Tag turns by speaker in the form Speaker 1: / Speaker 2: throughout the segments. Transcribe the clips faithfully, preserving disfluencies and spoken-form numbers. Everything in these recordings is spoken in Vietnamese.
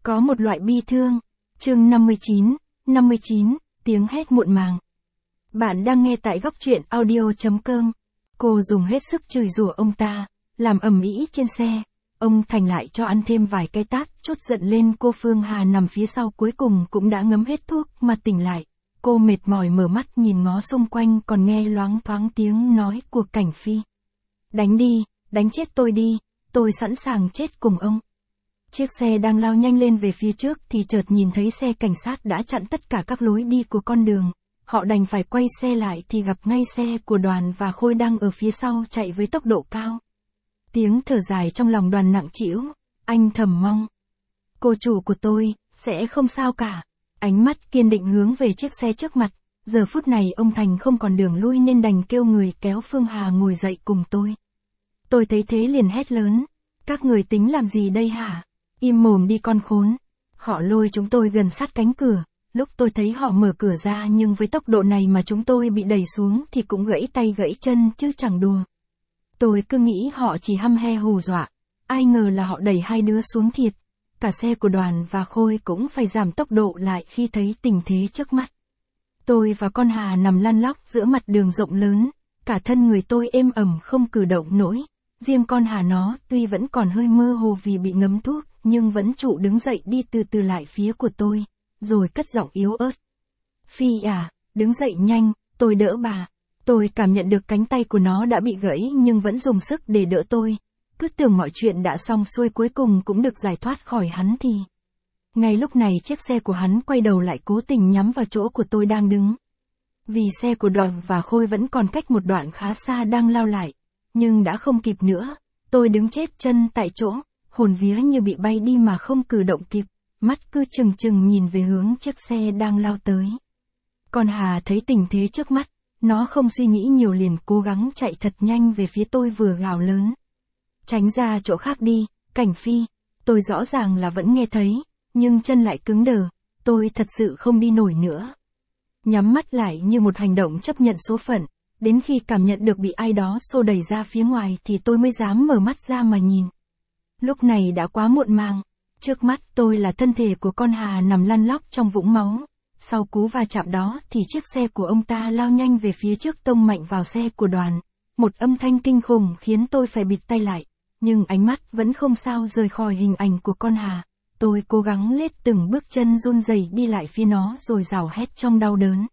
Speaker 1: Có một loại bi thương. Chương năm mươi chín, năm mươi chín, tiếng hét muộn màng. Bạn đang nghe tại góc truyện audio chấm com. Cô dùng hết sức chửi rủa ông ta, làm ầm ĩ trên xe. Ông Thành lại cho ăn thêm vài cái tát, chốt giận lên. Cô Phương Hà nằm phía sau cuối cùng cũng đã ngấm hết thuốc mà tỉnh lại. Cô mệt mỏi mở mắt nhìn ngó xung quanh, còn nghe loáng thoáng tiếng nói của Cảnh Phi. Đánh đi, đánh chết tôi đi, tôi sẵn sàng chết cùng ông. Chiếc xe đang lao nhanh lên về phía trước thì chợt nhìn thấy xe cảnh sát đã chặn tất cả các lối đi của con đường. Họ đành phải quay xe lại thì gặp ngay xe của Đoàn và Khôi đang ở phía sau chạy với tốc độ cao. Tiếng thở dài trong lòng Đoàn nặng trĩu, anh thầm mong. Cô chủ của tôi, sẽ không sao cả. Ánh mắt kiên định hướng về chiếc xe trước mặt. Giờ phút này ông Thành không còn đường lui nên đành kêu người kéo Phương Hà ngồi dậy cùng tôi. Tôi thấy thế liền hét lớn. Các người tính làm gì đây hả? Im mồm đi con khốn. Họ lôi chúng tôi gần sát cánh cửa. Lúc tôi thấy họ mở cửa ra nhưng với tốc độ này mà chúng tôi bị đẩy xuống thì cũng gãy tay gãy chân chứ chẳng đùa. Tôi cứ nghĩ họ chỉ hăm he hù dọa. Ai ngờ là họ đẩy hai đứa xuống thiệt. Cả xe của Đoàn và Khôi cũng phải giảm tốc độ lại khi thấy tình thế trước mắt. Tôi và con Hà nằm lăn lóc giữa mặt đường rộng lớn. Cả thân người tôi êm ẩm không cử động nổi. Riêng con Hà nó tuy vẫn còn hơi mơ hồ vì bị ngấm thuốc, nhưng vẫn trụ đứng dậy đi từ từ lại phía của tôi, rồi cất giọng yếu ớt. Phi à, đứng dậy nhanh, tôi đỡ bà. Tôi cảm nhận được cánh tay của nó đã bị gãy nhưng vẫn dùng sức để đỡ tôi. Cứ tưởng mọi chuyện đã xong xuôi cuối cùng cũng được giải thoát khỏi hắn thì. Ngay lúc này chiếc xe của hắn quay đầu lại cố tình nhắm vào chỗ của tôi đang đứng. Vì xe của Đoàn và Khôi vẫn còn cách một đoạn khá xa đang lao lại. Nhưng đã không kịp nữa, tôi đứng chết chân tại chỗ, hồn vía như bị bay đi mà không cử động kịp, mắt cứ chừng chừng nhìn về hướng chiếc xe đang lao tới. Con Hà thấy tình thế trước mắt, nó không suy nghĩ nhiều liền cố gắng chạy thật nhanh về phía tôi vừa gào lớn. Tránh ra chỗ khác đi, Cảnh Phi. Tôi rõ ràng là vẫn nghe thấy, nhưng chân lại cứng đờ, tôi thật sự không đi nổi nữa. Nhắm mắt lại như một hành động chấp nhận số phận. Đến khi cảm nhận được bị ai đó xô đẩy ra phía ngoài thì tôi mới dám mở mắt ra mà nhìn. Lúc này đã quá muộn màng. Trước mắt tôi là thân thể của con Hà nằm lăn lóc trong vũng máu. Sau cú va chạm đó thì chiếc xe của ông ta lao nhanh về phía trước tông mạnh vào xe của Đoàn. Một âm thanh kinh khủng khiến tôi phải bịt tai lại. Nhưng ánh mắt vẫn không sao rời khỏi hình ảnh của con Hà. Tôi cố gắng lết từng bước chân run rẩy đi lại phía nó rồi rào hét trong đau đớn.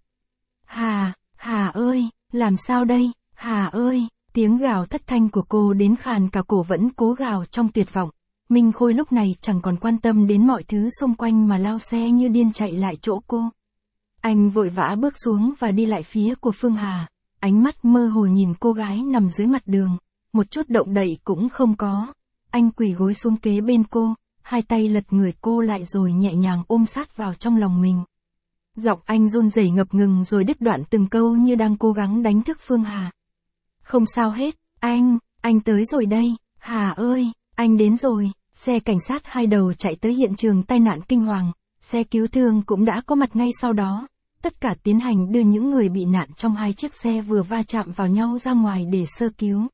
Speaker 1: Hà, Hà ơi! Làm sao đây, Hà ơi, tiếng gào thất thanh của cô đến khàn cả cổ vẫn cố gào trong tuyệt vọng. Minh Khôi lúc này chẳng còn quan tâm đến mọi thứ xung quanh mà lao xe như điên chạy lại chỗ cô. Anh vội vã bước xuống và đi lại phía của Phương Hà, ánh mắt mơ hồ nhìn cô gái nằm dưới mặt đường, một chút động đậy cũng không có. Anh quỳ gối xuống kế bên cô, hai tay lật người cô lại rồi nhẹ nhàng ôm sát vào trong lòng mình. Giọng anh run rẩy ngập ngừng rồi đứt đoạn từng câu như đang cố gắng đánh thức Phương Hà. Không sao hết, anh, anh tới rồi đây, Hà ơi, anh đến rồi. Xe cảnh sát hai đầu chạy tới hiện trường tai nạn kinh hoàng, xe cứu thương cũng đã có mặt ngay sau đó. Tất cả tiến hành đưa những người bị nạn trong hai chiếc xe vừa va chạm vào nhau ra ngoài để sơ cứu.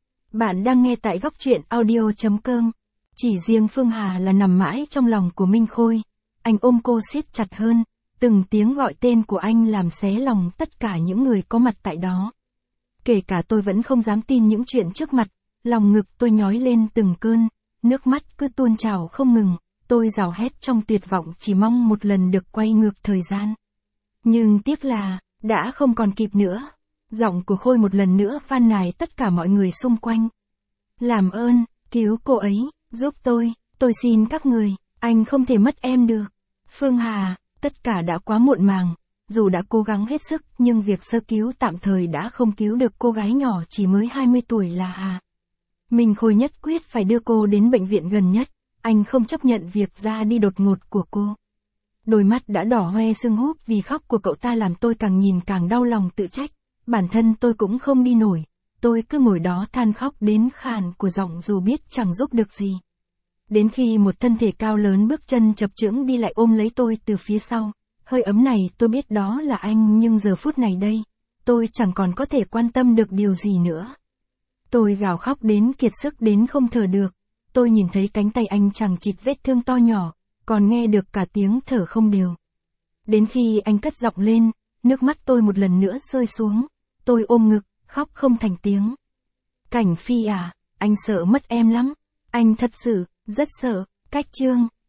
Speaker 1: Bạn đang nghe tại góc truyện audio chấm com. Chỉ riêng Phương Hà là nằm mãi trong lòng của Minh Khôi. Anh ôm cô siết chặt hơn. Từng tiếng gọi tên của anh làm xé lòng tất cả những người có mặt tại đó. Kể cả tôi vẫn không dám tin những chuyện trước mặt, lòng ngực tôi nhói lên từng cơn, nước mắt cứ tuôn trào không ngừng, tôi gào hét trong tuyệt vọng chỉ mong một lần được quay ngược thời gian. Nhưng tiếc là, đã không còn kịp nữa. Giọng của Khôi một lần nữa van nài tất cả mọi người xung quanh. Làm ơn, cứu cô ấy, giúp tôi, tôi xin các người, anh không thể mất em được. Phương Hà. Tất cả đã quá muộn màng, dù đã cố gắng hết sức nhưng việc sơ cứu tạm thời đã không cứu được cô gái nhỏ chỉ mới hai mươi tuổi là Hà. Minh Khôi nhất quyết phải đưa cô đến bệnh viện gần nhất, anh không chấp nhận việc ra đi đột ngột của cô. Đôi mắt đã đỏ hoe sưng húp vì khóc của cậu ta làm tôi càng nhìn càng đau lòng tự trách, bản thân tôi cũng không đi nổi, tôi cứ ngồi đó than khóc đến khàn của giọng dù biết chẳng giúp được gì. Đến khi một thân thể cao lớn bước chân chập chững đi lại ôm lấy tôi từ phía sau, hơi ấm này tôi biết đó là anh nhưng giờ phút này đây, tôi chẳng còn có thể quan tâm được điều gì nữa. Tôi gào khóc đến kiệt sức đến không thở được, tôi nhìn thấy cánh tay anh chằng chịt vết thương to nhỏ, còn nghe được cả tiếng thở không đều. Đến khi anh cất giọng lên, nước mắt tôi một lần nữa rơi xuống, tôi ôm ngực, khóc không thành tiếng. Cảnh Phi à, anh sợ mất em lắm, anh thật sự, rất sợ, cách Trương.